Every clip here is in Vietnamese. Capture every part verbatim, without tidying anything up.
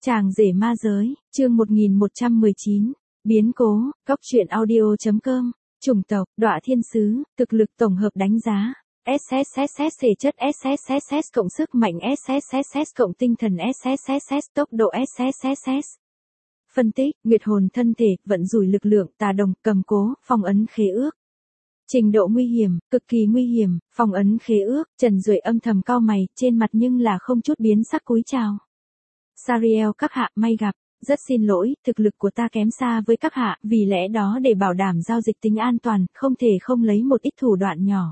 Chàng rể ma giới, chương một nghìn một trăm mười chín, biến cố, góc truyện audio chấm com, chủng tộc, đọa thiên sứ, thực lực tổng hợp đánh giá, ét ét ét ét thể chất ét ét ét ét cộng sức mạnh ét ét ét ét cộng tinh thần ét ét ét ét tốc độ ét ét ét ét. Phân tích, nguyệt hồn thân thể, vận rủi lực lượng, tà đồng, cầm cố, phong ấn khế ước. Trình độ nguy hiểm, cực kỳ nguy hiểm, phong ấn khế ước, Trần Duệ âm thầm cau mày, trên mặt nhưng là không chút biến sắc cúi chào. Sariel các hạ, may gặp, rất xin lỗi, thực lực của ta kém xa với các hạ, vì lẽ đó để bảo đảm giao dịch tính an toàn, không thể không lấy một ít thủ đoạn nhỏ.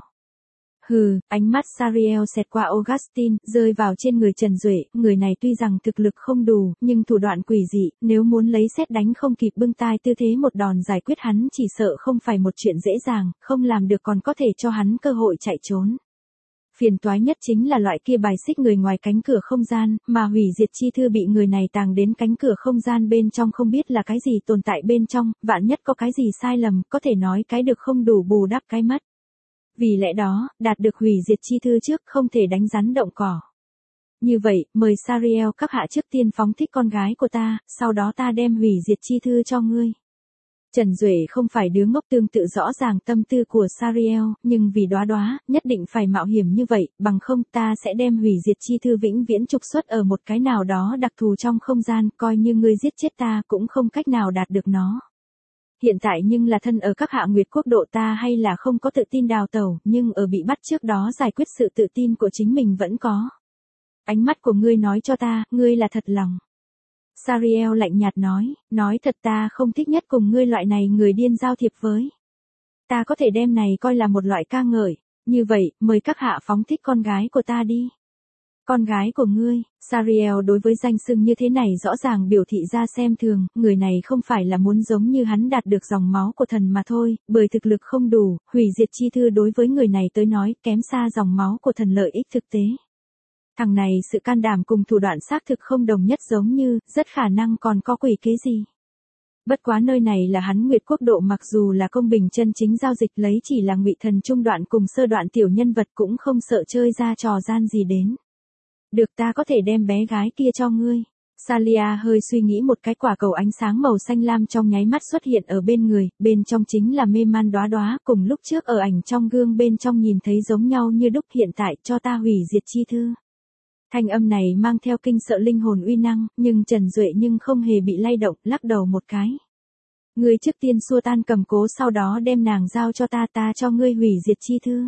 Hừ, ánh mắt Sariel xẹt qua Augustine, rơi vào trên người Trần Duệ, người này tuy rằng thực lực không đủ, nhưng thủ đoạn quỷ dị, nếu muốn lấy sét đánh không kịp bưng tai tư thế một đòn giải quyết hắn chỉ sợ không phải một chuyện dễ dàng, không làm được còn có thể cho hắn cơ hội chạy trốn. Phiền toái nhất chính là loại kia bài xích người ngoài cánh cửa không gian, mà hủy diệt chi thư bị người này tàng đến cánh cửa không gian bên trong không biết là cái gì tồn tại bên trong, vạn nhất có cái gì sai lầm, có thể nói cái được không đủ bù đắp cái mất. Vì lẽ đó, đạt được hủy diệt chi thư trước không thể đánh rắn động cỏ. Như vậy, mời Sariel các hạ trước tiên phóng thích con gái của ta, sau đó ta đem hủy diệt chi thư cho ngươi. Trần Duệ không phải đứa ngốc, tương tự rõ ràng tâm tư của Sariel, nhưng vì đóa đóa, nhất định phải mạo hiểm như vậy, bằng không ta sẽ đem hủy diệt chi thư vĩnh viễn trục xuất ở một cái nào đó đặc thù trong không gian, coi như ngươi giết chết ta cũng không cách nào đạt được nó. Hiện tại nhưng là thân ở các hạ nguyệt quốc độ ta hay là không có tự tin đào tẩu, nhưng ở bị bắt trước đó giải quyết sự tự tin của chính mình vẫn có. Ánh mắt của ngươi nói cho ta, ngươi là thật lòng. Sariel lạnh nhạt nói, nói thật ta không thích nhất cùng ngươi loại này người điên giao thiệp với. Ta có thể đem này coi là một loại ca ngợi, như vậy, mời các hạ phóng thích con gái của ta đi. Con gái của ngươi, Sariel đối với danh xưng như thế này rõ ràng biểu thị ra xem thường, người này không phải là muốn giống như hắn đạt được dòng máu của thần mà thôi, bởi thực lực không đủ, hủy diệt chi thư đối với người này tới nói kém xa dòng máu của thần lợi ích thực tế. Thằng này sự can đảm cùng thủ đoạn xác thực không đồng nhất giống như, rất khả năng còn có quỷ kế gì. Bất quá nơi này là hắn nguyệt quốc độ, mặc dù là công bình chân chính giao dịch lấy chỉ là ngụy thần trung đoạn cùng sơ đoạn tiểu nhân vật cũng không sợ chơi ra trò gian gì đến. Được, ta có thể đem bé gái kia cho ngươi. Salia hơi suy nghĩ một cái, quả cầu ánh sáng màu xanh lam trong nháy mắt xuất hiện ở bên người, bên trong chính là mê man đóa đóa, cùng lúc trước ở ảnh trong gương bên trong nhìn thấy giống nhau như đúc, hiện tại cho ta hủy diệt chi thư. Thanh âm này mang theo kinh sợ linh hồn uy năng, nhưng Trần Duệ nhưng không hề bị lay động, lắc đầu một cái. Ngươi trước tiên xua tan cầm cố, sau đó đem nàng giao cho ta, ta cho ngươi hủy diệt chi thư.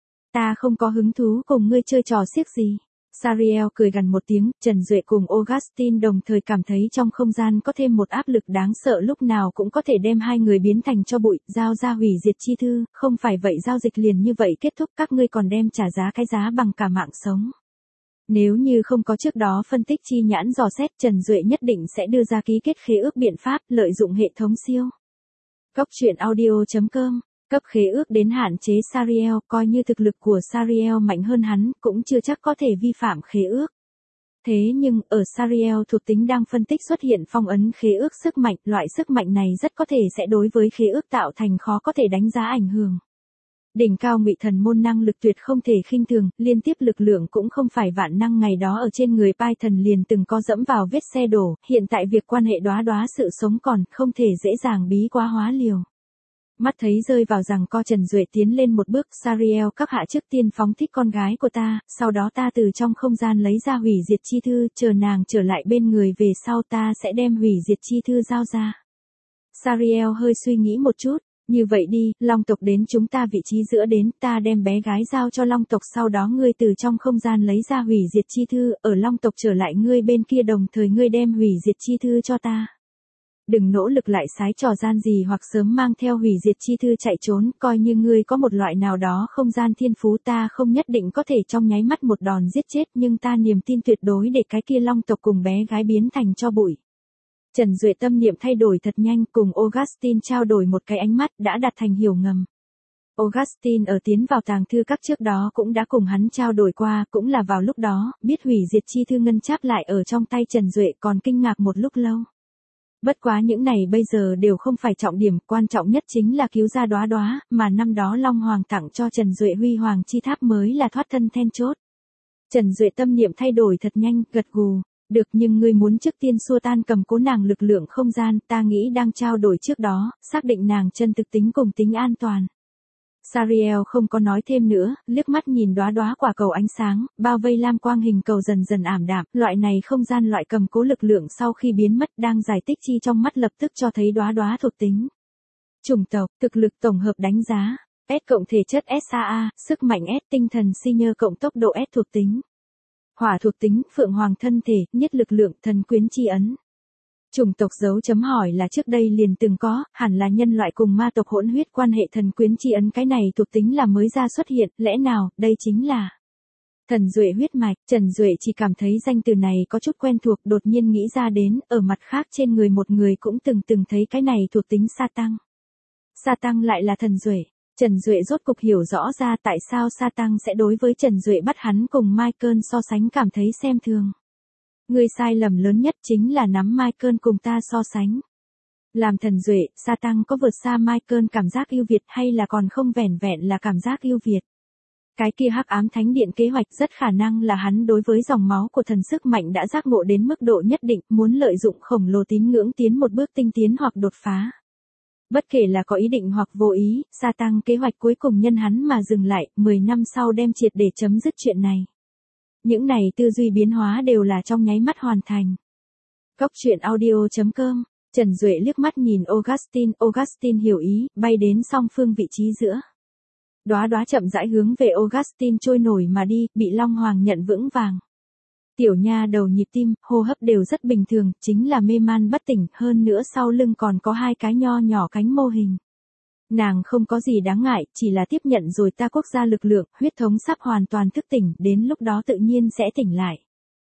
Ta không có hứng thú cùng ngươi chơi trò xiếc gì. Sariel cười gằn một tiếng, Trần Duệ cùng Augustine đồng thời cảm thấy trong không gian có thêm một áp lực đáng sợ, lúc nào cũng có thể đem hai người biến thành cho bụi, giao ra hủy diệt chi thư, không phải vậy giao dịch liền như vậy kết thúc, các ngươi còn đem trả giá cái giá bằng cả mạng sống. Nếu như không có trước đó phân tích chi nhãn dò xét, Trần Duệ nhất định sẽ đưa ra ký kết khế ước biện pháp, lợi dụng hệ thống siêu. Góc truyện audio chấm com, cấp khế ước đến hạn chế Sariel, coi như thực lực của Sariel mạnh hơn hắn, cũng chưa chắc có thể vi phạm khế ước. Thế nhưng, ở Sariel thuộc tính đang phân tích xuất hiện phong ấn khế ước sức mạnh, loại sức mạnh này rất có thể sẽ đối với khế ước tạo thành khó có thể đánh giá ảnh hưởng. Đỉnh cao ngụy thần môn năng lực tuyệt không thể khinh thường, liên tiếp lực lượng cũng không phải vạn năng, ngày đó ở trên người Python liền từng có dẫm vào vết xe đổ, hiện tại việc quan hệ đóa đóa sự sống còn, không thể dễ dàng bí quá hóa liều. Mắt thấy rơi vào rằng co, Trần Duệ tiến lên một bước, Sariel các hạ trước tiên phóng thích con gái của ta, sau đó ta từ trong không gian lấy ra hủy diệt chi thư, chờ nàng trở lại bên người về sau ta sẽ đem hủy diệt chi thư giao ra. Sariel hơi suy nghĩ một chút. Như vậy đi, Long tộc đến chúng ta vị trí giữa đến, ta đem bé gái giao cho Long tộc, sau đó ngươi từ trong không gian lấy ra hủy diệt chi thư, ở Long tộc trở lại ngươi bên kia, đồng thời ngươi đem hủy diệt chi thư cho ta. Đừng nỗ lực lại sái trò gian gì hoặc sớm mang theo hủy diệt chi thư chạy trốn, coi như ngươi có một loại nào đó không gian thiên phú, ta không nhất định có thể trong nháy mắt một đòn giết chết, nhưng ta niềm tin tuyệt đối để cái kia Long tộc cùng bé gái biến thành cho bụi. Trần Duệ tâm niệm thay đổi thật nhanh, cùng Augustine trao đổi một cái ánh mắt, đã đạt thành hiểu ngầm. Augustine ở tiến vào tàng thư các trước đó cũng đã cùng hắn trao đổi qua, cũng là vào lúc đó, biết hủy diệt chi thư ngân cháp lại ở trong tay Trần Duệ, còn kinh ngạc một lúc lâu. Bất quá những này bây giờ đều không phải trọng điểm, quan trọng nhất chính là cứu ra đóa đóa, mà năm đó Long Hoàng tặng cho Trần Duệ huy hoàng chi tháp mới là thoát thân then chốt. Trần Duệ tâm niệm thay đổi thật nhanh, gật gù. Được, nhưng ngươi muốn trước tiên xua tan cầm cố nàng lực lượng không gian, ta nghĩ đang trao đổi trước đó, xác định nàng chân thực tính cùng tính an toàn. Sariel không có nói thêm nữa, liếc mắt nhìn đóa đóa quả cầu ánh sáng, bao vây lam quang hình cầu dần dần ảm đạm, loại này không gian loại cầm cố lực lượng sau khi biến mất đang giải tích chi trong mắt lập tức cho thấy đóa đóa thuộc tính. Chủng tộc, thực lực tổng hợp đánh giá, S cộng thể chất ét a a, sức mạnh S, tinh thần si nhơ cộng tốc độ S thuộc tính. Hỏa thuộc tính, phượng hoàng thân thể, nhất lực lượng, thần quyến chi ấn. Chủng tộc dấu chấm hỏi là trước đây liền từng có, hẳn là nhân loại cùng ma tộc hỗn huyết quan hệ thần quyến chi ấn, cái này thuộc tính là mới ra xuất hiện, lẽ nào, đây chính là thần duệ huyết mạch. Trần Duệ chỉ cảm thấy danh từ này có chút quen thuộc, đột nhiên nghĩ ra đến, ở mặt khác trên người một người cũng từng từng thấy cái này thuộc tính sa tăng. Sa tăng lại là thần duệ. Trần Duệ rốt cục hiểu rõ ra tại sao sa tăng sẽ đối với Trần Duệ bắt hắn cùng Michael so sánh cảm thấy xem thường. Người sai lầm lớn nhất chính là nắm Michael cùng ta so sánh. Làm thần duệ, sa tăng có vượt xa Michael cảm giác ưu việt hay là còn không vẻn vẹn là cảm giác ưu việt. Cái kia hắc ám thánh điện kế hoạch rất khả năng là hắn đối với dòng máu của thần sức mạnh đã giác ngộ đến mức độ nhất định, muốn lợi dụng khổng lồ tín ngưỡng tiến một bước tinh tiến hoặc đột phá. Bất kể là có ý định hoặc vô ý, sa tăng kế hoạch cuối cùng nhân hắn mà dừng lại, mười năm sau đem triệt để chấm dứt chuyện này. Những này tư duy biến hóa đều là trong nháy mắt hoàn thành. Cốc truyện audio chấm com, Trần Duệ liếc mắt nhìn Augustine, Augustine hiểu ý, bay đến song phương vị trí giữa. Đóa đóa chậm rãi hướng về Augustine trôi nổi mà đi, bị Long Hoàng nhận vững vàng. Tiểu nha đầu nhịp tim, hô hấp đều rất bình thường, chính là mê man bất tỉnh, hơn nữa sau lưng còn có hai cái nho nhỏ cánh mô hình. Nàng không có gì đáng ngại, chỉ là tiếp nhận rồi ta quốc gia lực lượng, huyết thống sắp hoàn toàn thức tỉnh, đến lúc đó tự nhiên sẽ tỉnh lại.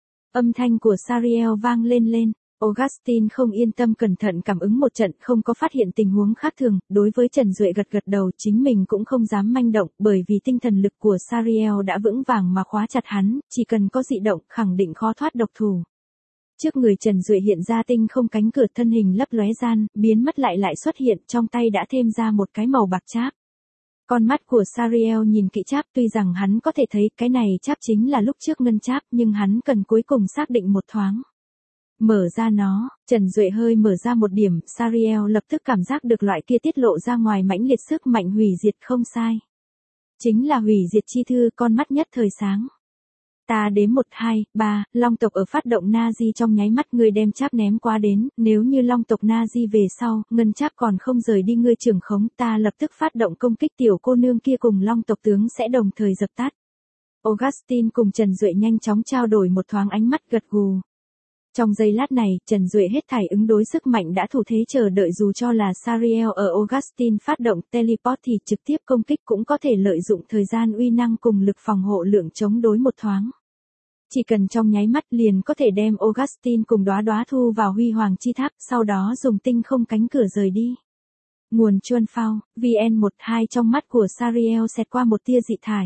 Âm thanh của Sariel vang lên lên, Augustine không yên tâm cẩn thận cảm ứng một trận, không có phát hiện tình huống khác thường, đối với Trần Duệ gật gật đầu, chính mình cũng không dám manh động, bởi vì tinh thần lực của Sariel đã vững vàng mà khóa chặt hắn, chỉ cần có dị động, khẳng định khó thoát độc thủ. Trước người Trần Duệ hiện ra tinh không cánh cửa, thân hình lấp lóe gian, biến mất lại lại xuất hiện, trong tay đã thêm ra một cái màu bạc cháp. Con mắt của Sariel nhìn kỹ cháp, tuy rằng hắn có thể thấy cái này cháp chính là lúc trước ngân cháp, nhưng hắn cần cuối cùng xác định một thoáng. Mở ra nó, Trần Duệ hơi mở ra một điểm, Sariel lập tức cảm giác được loại kia tiết lộ ra ngoài mãnh liệt sức mạnh hủy diệt, không sai. Chính là hủy diệt chi thư, con mắt nhất thời sáng. Ta đếm một hai, ba, long tộc ở phát động Nazi trong nháy mắt ngươi đem cháp ném qua đến, nếu như long tộc Nazi về sau, ngân cháp còn không rời đi ngươi trưởng khống, ta lập tức phát động công kích, tiểu cô nương kia cùng long tộc tướng sẽ đồng thời dập tắt. Augustine cùng Trần Duệ nhanh chóng trao đổi một thoáng ánh mắt gật gù. Trong giây lát này, Trần Duệ hết thảy ứng đối sức mạnh đã thủ thế chờ đợi, dù cho là Sariel ở Augustine phát động teleport thì trực tiếp công kích cũng có thể lợi dụng thời gian uy năng cùng lực phòng hộ lượng chống đối một thoáng. Chỉ cần trong nháy mắt liền có thể đem Augustine cùng đóa đóa thu vào huy hoàng chi tháp, sau đó dùng tinh không cánh cửa rời đi. Nguồn Chuân Phao, vê en mười hai trong mắt của Sariel xẹt qua một tia dị thải.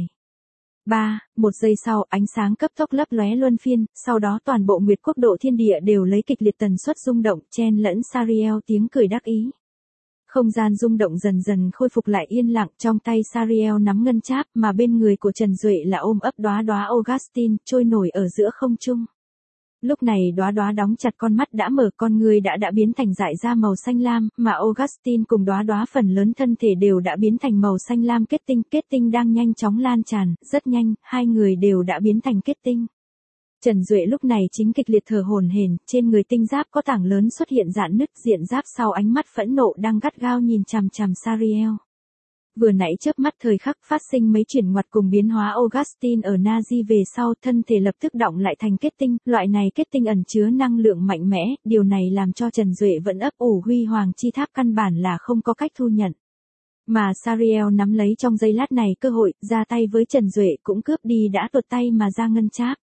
ba. Một giây sau, ánh sáng cấp tốc lấp lóe luân phiên, sau đó toàn bộ Nguyệt Quốc độ thiên địa đều lấy kịch liệt tần suất rung động, chen lẫn Sariel tiếng cười đắc ý. Không gian rung động dần dần khôi phục lại yên lặng, trong tay Sariel nắm ngân cháp, mà bên người của Trần Duệ là ôm ấp đóa đóa Augustine, trôi nổi ở giữa không trung. Lúc này đóa đóa đóng chặt con mắt đã mở, con người đã đã biến thành dải da màu xanh lam, mà Augustine cùng đóa đóa phần lớn thân thể đều đã biến thành màu xanh lam kết tinh, kết tinh đang nhanh chóng lan tràn, rất nhanh, hai người đều đã biến thành kết tinh. Trần Duệ lúc này chính kịch liệt thở hổn hển, trên người tinh giáp có tảng lớn xuất hiện rạn nứt, diện giáp sau ánh mắt phẫn nộ đang gắt gao nhìn chằm chằm Sariel. Vừa nãy chớp mắt thời khắc phát sinh mấy chuyển ngoặt cùng biến hóa Augustine ở Nazi về sau, thân thể lập tức đọng lại thành kết tinh, loại này kết tinh ẩn chứa năng lượng mạnh mẽ, điều này làm cho Trần Duệ vẫn ấp ủ huy hoàng chi tháp căn bản là không có cách thu nhận. Mà Sariel nắm lấy trong giây lát này cơ hội, ra tay với Trần Duệ cũng cướp đi đã tuột tay mà ra ngân cháp.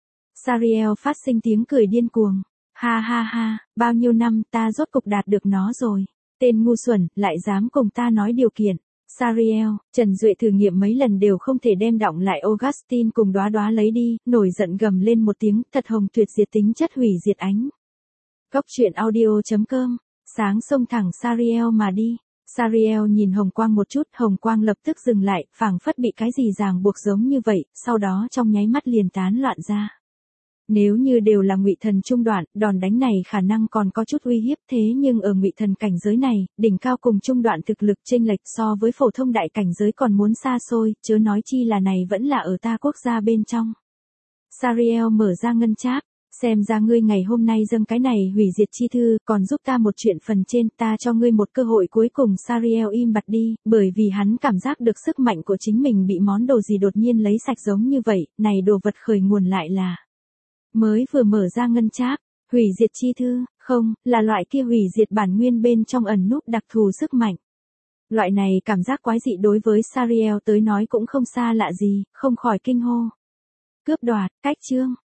Sariel phát sinh tiếng cười điên cuồng. Ha ha ha, bao nhiêu năm ta rốt cục đạt được nó rồi. Tên ngu xuẩn, lại dám cùng ta nói điều kiện. Sariel, Trần Duệ thử nghiệm mấy lần đều không thể đem đọng lại Augustine cùng đóa đóa lấy đi, nổi giận gầm lên một tiếng, thật hồng tuyệt diệt tính chất hủy diệt ánh. Cốc truyện audio chấm com, sáng xông thẳng Sariel mà đi. Sariel nhìn hồng quang một chút, hồng quang lập tức dừng lại, phảng phất bị cái gì ràng buộc giống như vậy, sau đó trong nháy mắt liền tán loạn ra. Nếu như đều là Ngụy Thần trung đoạn, đòn đánh này khả năng còn có chút uy hiếp, thế nhưng ở Ngụy Thần cảnh giới này, đỉnh cao cùng trung đoạn thực lực chênh lệch so với phổ thông đại cảnh giới còn muốn xa xôi, chớ nói chi là này vẫn là ở ta quốc gia bên trong. Sariel mở ra ngân tráp, xem ra ngươi ngày hôm nay dâng cái này hủy diệt chi thư, còn giúp ta một chuyện phần trên, ta cho ngươi một cơ hội cuối cùng. Sariel im bặt đi, bởi vì hắn cảm giác được sức mạnh của chính mình bị món đồ gì đột nhiên lấy sạch giống như vậy, này đồ vật khởi nguồn lại là mới vừa mở ra ngân tráp, hủy diệt chi thư, không, là loại kia hủy diệt bản nguyên bên trong ẩn núp đặc thù sức mạnh. Loại này cảm giác quái dị đối với Sariel tới nói cũng không xa lạ gì, không khỏi kinh hô. Cướp đoạt, cách chương.